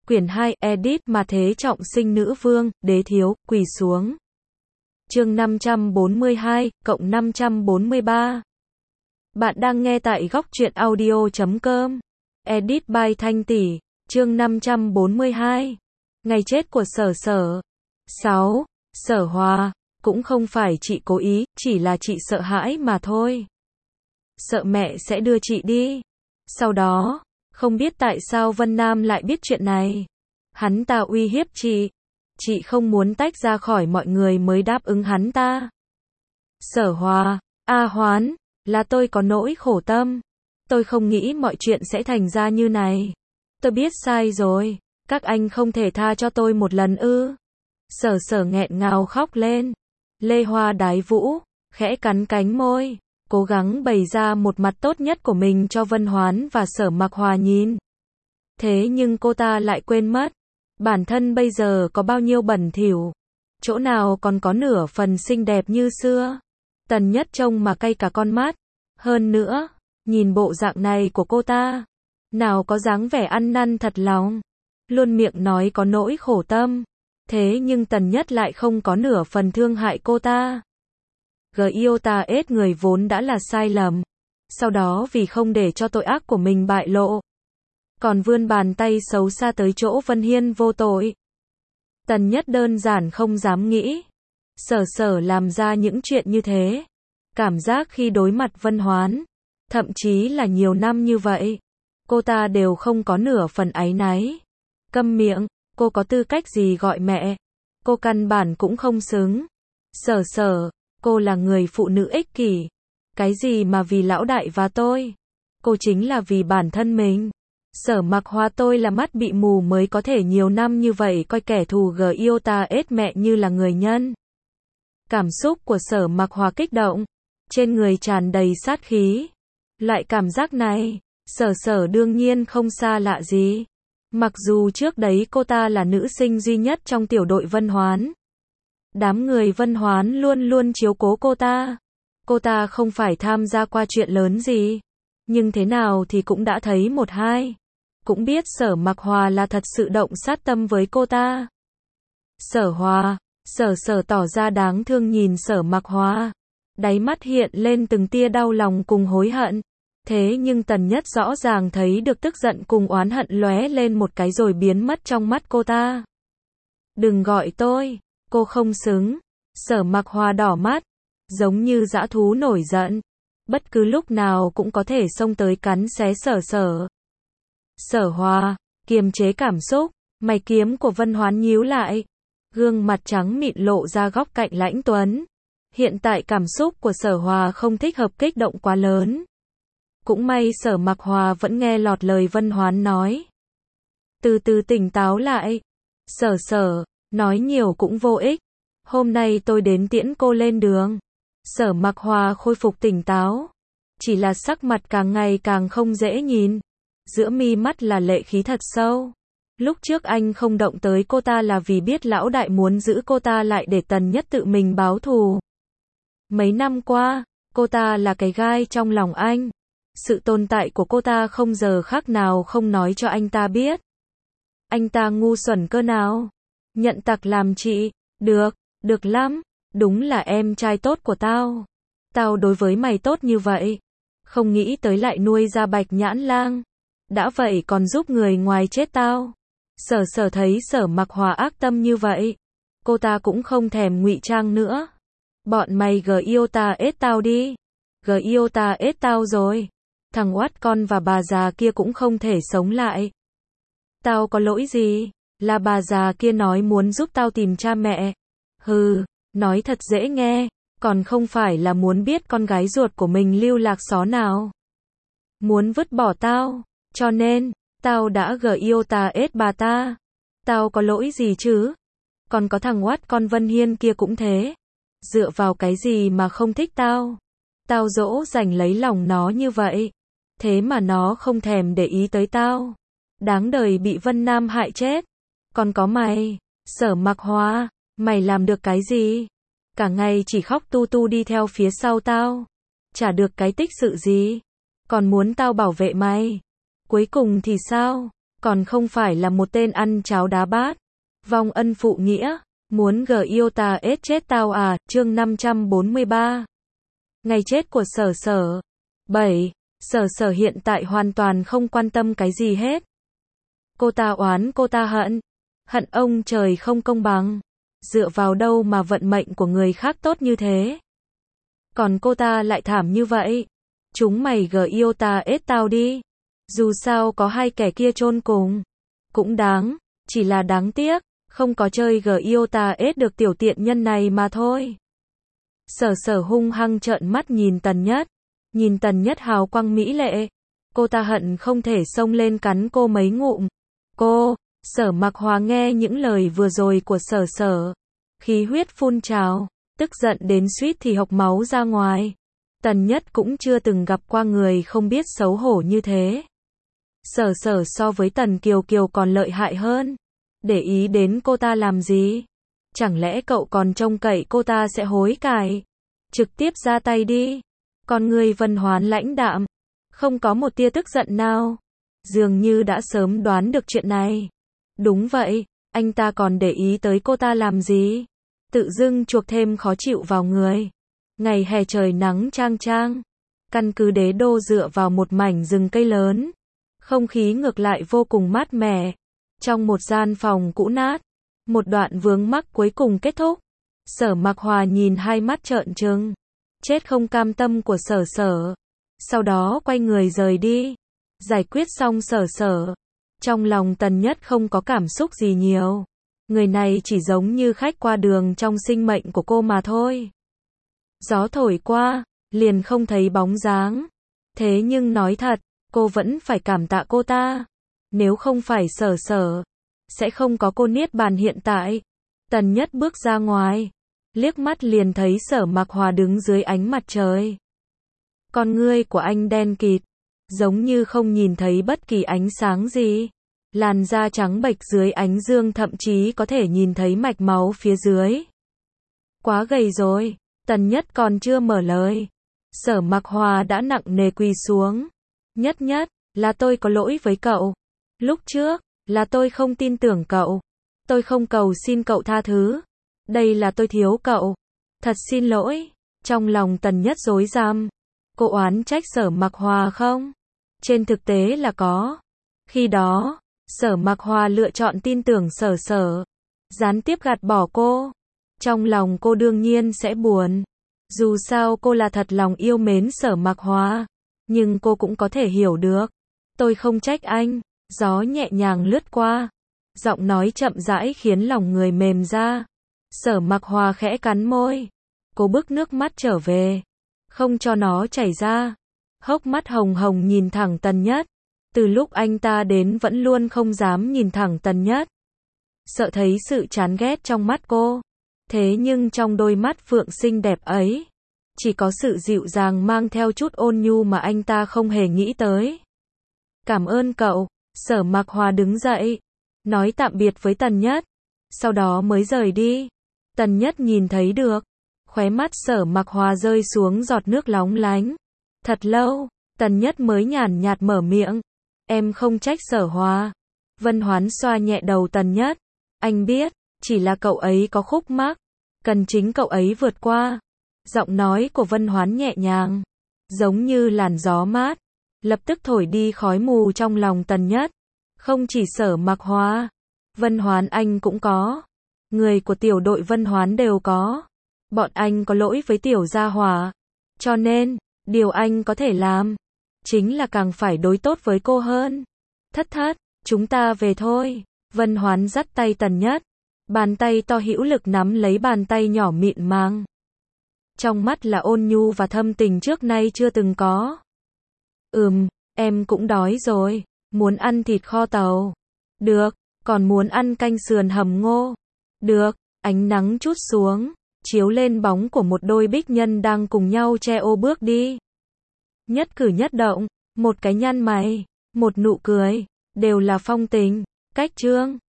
Quyển 2, edit mà thế trọng sinh nữ vương, đế thiếu, quỳ xuống. Chương 542, cộng 543. Bạn đang nghe tại góc truyện audio.com. Edit by Thanh Tỷ. Chương 542. Ngày chết của Sở Sở. 6. Sở Hòa. Cũng không phải chị cố ý, chỉ là chị sợ hãi mà thôi. Sợ mẹ sẽ đưa chị đi. Sau đó, không biết tại sao Vân Nam lại biết chuyện này. Hắn ta uy hiếp chị. Chị không muốn tách ra khỏi mọi người mới đáp ứng hắn ta. Sở Hòa. A Hoán, là tôi có nỗi khổ tâm. Tôi không nghĩ mọi chuyện sẽ thành ra như này. Tôi biết sai rồi. Các anh không thể tha cho tôi một lần ư? Sở Sở nghẹn ngào khóc lên. Lê Hoa đái vũ, khẽ cắn cánh môi, cố gắng bày ra một mặt tốt nhất của mình cho Vân Hoán và Sở Mặc Hòa nhìn. Thế nhưng cô ta lại quên mất, bản thân bây giờ có bao nhiêu bẩn thỉu, chỗ nào còn có nửa phần xinh đẹp như xưa. Tần Nhất trông mà cay cả con mắt. Hơn nữa, nhìn bộ dạng này của cô ta, nào có dáng vẻ ăn năn thật lòng, luôn miệng nói có nỗi khổ tâm. Thế nhưng Tần Nhất lại không có nửa phần thương hại cô ta. Yêu ta ết người vốn đã là sai lầm. Sau đó vì không để cho tội ác của mình bại lộ, còn vươn bàn tay xấu xa tới chỗ Vân Hiên vô tội. Tần Nhất đơn giản không dám nghĩ. Sở Sở làm ra những chuyện như thế. Cảm giác khi đối mặt Vân Hoán, thậm chí là nhiều năm như vậy, cô ta đều không có nửa phần áy náy. Câm miệng, cô có tư cách gì gọi mẹ? Cô căn bản cũng không xứng. Sở Sở, cô là người phụ nữ ích kỷ. Cái gì mà vì lão đại và tôi? Cô chính là vì bản thân mình. Sở Mặc Hòa tôi là mắt bị mù mới có thể nhiều năm như vậy coi kẻ thù yêu ta ết mẹ như là người nhân. Cảm xúc của Sở Mặc Hòa kích động, trên người tràn đầy sát khí. Loại cảm giác này, Sở Sở đương nhiên không xa lạ gì. Mặc dù trước đấy cô ta là nữ sinh duy nhất trong tiểu đội Vân Hoán. Đám người Vân Hoán luôn luôn chiếu cố cô ta. Cô ta không phải tham gia qua chuyện lớn gì. Nhưng thế nào thì cũng đã thấy một hai. Cũng biết Sở Mặc Hòa là thật sự động sát tâm với cô ta. Sở Hòa, Sở Sở tỏ ra đáng thương nhìn Sở Mặc Hòa. Đáy mắt hiện lên từng tia đau lòng cùng hối hận. Thế nhưng Tần Nhất rõ ràng thấy được tức giận cùng oán hận lóe lên một cái rồi biến mất trong mắt cô ta. Đừng gọi tôi, cô không xứng. Sở Mặc Hòa đỏ mắt, giống như dã thú nổi giận. Bất cứ lúc nào cũng có thể xông tới cắn xé Sở Sở. Sở Hòa, kiềm chế cảm xúc, mày kiếm của Vân Hoán nhíu lại. Gương mặt trắng mịn lộ ra góc cạnh lãnh tuấn. Hiện tại cảm xúc của Sở Hòa không thích hợp kích động quá lớn. Cũng may Sở Mặc Hòa vẫn nghe lọt lời Vân Hoán nói. Từ từ tỉnh táo lại. Sở Sở, nói nhiều cũng vô ích. Hôm nay tôi đến tiễn cô lên đường. Sở Mặc Hòa khôi phục tỉnh táo. Chỉ là sắc mặt càng ngày càng không dễ nhìn. Giữa mi mắt là lệ khí thật sâu. Lúc trước anh không động tới cô ta là vì biết lão đại muốn giữ cô ta lại để Tần Nhất tự mình báo thù. Mấy năm qua, cô ta là cái gai trong lòng anh. Sự tồn tại của cô ta không giờ khác nào không nói cho anh ta biết. Anh ta ngu xuẩn cơ nào? Nhận tặc làm chị. Được, được lắm. Đúng là em trai tốt của tao. Tao đối với mày tốt như vậy. Không nghĩ tới lại nuôi ra Bạch Nhãn Lang. Đã vậy còn giúp người ngoài chết tao. Sở Sở thấy Sở Mặc Hòa ác tâm như vậy. Cô ta cũng không thèm ngụy trang nữa. Bọn mày yêu ta ết tao đi. Yêu ta ết tao rồi. Thằng oát con và bà già kia cũng không thể sống lại. Tao có lỗi gì? Là bà già kia nói muốn giúp tao tìm cha mẹ. Hừ, nói thật dễ nghe. Còn không phải là muốn biết con gái ruột của mình lưu lạc xó nào. Muốn vứt bỏ tao. Cho nên, tao đã yêu ta ết bà ta. Tao có lỗi gì chứ? Còn có thằng oát con Vân Hiên kia cũng thế. Dựa vào cái gì mà không thích tao? Tao dỗ dành lấy lòng nó như vậy. Thế mà nó không thèm để ý tới tao. Đáng đời bị Vân Nam hại chết. Còn có mày, Sở Mặc Hòa, mày làm được cái gì? Cả ngày chỉ khóc tu tu đi theo phía sau tao. Chả được cái tích sự gì. Còn muốn tao bảo vệ mày. Cuối cùng thì sao? còn không phải là một tên ăn cháo đá bát. Vong ân phụ nghĩa, muốn gờ yêu ta ết chết tao à, chương 543. Ngày chết của Sở Sở. 7. Sở Sở hiện tại hoàn toàn không quan tâm cái gì hết. Cô ta oán, cô ta hận. Hận ông trời không công bằng. Dựa vào đâu mà vận mệnh của người khác tốt như thế? Còn cô ta lại thảm như vậy. Chúng mày gờ yêu ta ết tao đi. Dù sao có hai kẻ kia chôn cùng. Cũng đáng, chỉ là đáng tiếc, không có chơi gờ yêu ta ết được tiểu tiện nhân này mà thôi. Sở Sở hung hăng trợn mắt nhìn Tần Nhất. Nhìn Tần Nhất hào quang mỹ lệ. Cô ta hận không thể xông lên cắn cô mấy ngụm. Sở Mặc Hòa nghe những lời vừa rồi của Sở Sở. Khí huyết phun trào, tức giận đến suýt thì hộc máu ra ngoài. Tần Nhất cũng chưa từng gặp qua người không biết xấu hổ như thế. Sở Sở so với Tần Kiều Kiều còn lợi hại hơn. Để ý đến cô ta làm gì? Chẳng lẽ cậu còn trông cậy cô ta sẽ hối cải? Trực tiếp ra tay đi. Con người Vân Hoán lãnh đạm, không có một tia tức giận nào. Dường như đã sớm đoán được chuyện này. Đúng vậy, anh ta còn để ý tới cô ta làm gì? Tự dưng chuộc thêm khó chịu vào người. Ngày hè trời nắng chang chang. Căn cứ Đế Đô dựa vào một mảnh rừng cây lớn. Không khí ngược lại vô cùng mát mẻ. Trong một gian phòng cũ nát, một đoạn vướng mắc cuối cùng kết thúc. Sở Mặc Hòa nhìn hai mắt trợn trừng. Chết không cam tâm của Sở Sở. Sau đó quay người rời đi. Giải quyết xong Sở Sở. Trong lòng Tần Nhất không có cảm xúc gì nhiều. Người này chỉ giống như khách qua đường trong sinh mệnh của cô mà thôi. Gió thổi qua, liền không thấy bóng dáng. Thế nhưng nói thật, cô vẫn phải cảm tạ cô ta. Nếu không phải Sở Sở, sẽ không có cô Niết Bàn hiện tại. Tần Nhất bước ra ngoài, liếc mắt liền thấy Sở Mặc Hòa đứng dưới ánh mặt trời. Con ngươi của anh đen kịt, giống như không nhìn thấy bất kỳ ánh sáng gì. Làn da trắng bệch dưới ánh dương thậm chí có thể nhìn thấy mạch máu phía dưới. Quá gầy rồi, Tần Nhất còn chưa mở lời. Sở Mặc Hòa đã nặng nề quỳ xuống. Nhất, là tôi có lỗi với cậu. Lúc trước, là tôi không tin tưởng cậu. Tôi không cầu xin cậu tha thứ. Đây là tôi thiếu cậu. Thật xin lỗi. Trong lòng Tần Nhất rối ram. Cô oán trách Sở Mặc Hòa không? Trên thực tế là có. Khi đó, Sở Mặc Hòa lựa chọn tin tưởng Sở Sở. Gián tiếp gạt bỏ cô. Trong lòng cô đương nhiên sẽ buồn. Dù sao cô là thật lòng yêu mến Sở Mặc Hòa. Nhưng cô cũng có thể hiểu được. Tôi không trách anh. Gió nhẹ nhàng lướt qua. Giọng nói chậm rãi khiến lòng người mềm ra. Sở Mặc Hòa khẽ cắn môi. Cô bức nước mắt trở về. Không cho nó chảy ra. Hốc mắt hồng hồng nhìn thẳng Tần Nhất. Từ lúc anh ta đến vẫn luôn không dám nhìn thẳng Tần Nhất. Sợ thấy sự chán ghét trong mắt cô. Thế nhưng trong đôi mắt phượng xinh đẹp ấy, chỉ có sự dịu dàng mang theo chút ôn nhu mà anh ta không hề nghĩ tới. Cảm ơn cậu. Sở Mặc Hòa đứng dậy, nói tạm biệt với Tần Nhất. Sau đó mới rời đi. Tần Nhất nhìn thấy được. Khóe mắt Sở Mặc Hòa rơi xuống giọt nước lóng lánh. Thật lâu, Tần Nhất mới nhàn nhạt mở miệng. Em không trách Sở Hòa. Vân Hoán xoa nhẹ đầu Tần Nhất. Anh biết, chỉ là cậu ấy có khúc mắc. Cần chính cậu ấy vượt qua. Giọng nói của Vân Hoán nhẹ nhàng. Giống như làn gió mát. Lập tức thổi đi khói mù trong lòng Tần Nhất. Không chỉ Sở Mặc Hòa. Vân Hoán anh cũng có. Người của tiểu đội Vân Hoán đều có. Bọn anh có lỗi với tiểu gia hỏa. Cho nên, điều anh có thể làm chính là càng phải đối tốt với cô hơn. Thất, chúng ta về thôi. Vân Hoán dắt tay Tần Nhất. Bàn tay to hữu lực nắm lấy bàn tay nhỏ mịn màng. Trong mắt là ôn nhu và thâm tình trước nay chưa từng có. Em cũng đói rồi. Muốn ăn thịt kho tàu. Được, còn muốn ăn canh sườn hầm ngô. Được, ánh nắng trút xuống, chiếu lên bóng của một đôi bích nhân đang cùng nhau che ô bước đi. Nhất cử nhất động, một cái nhăn mày, một nụ cười, đều là phong tình. Cách chương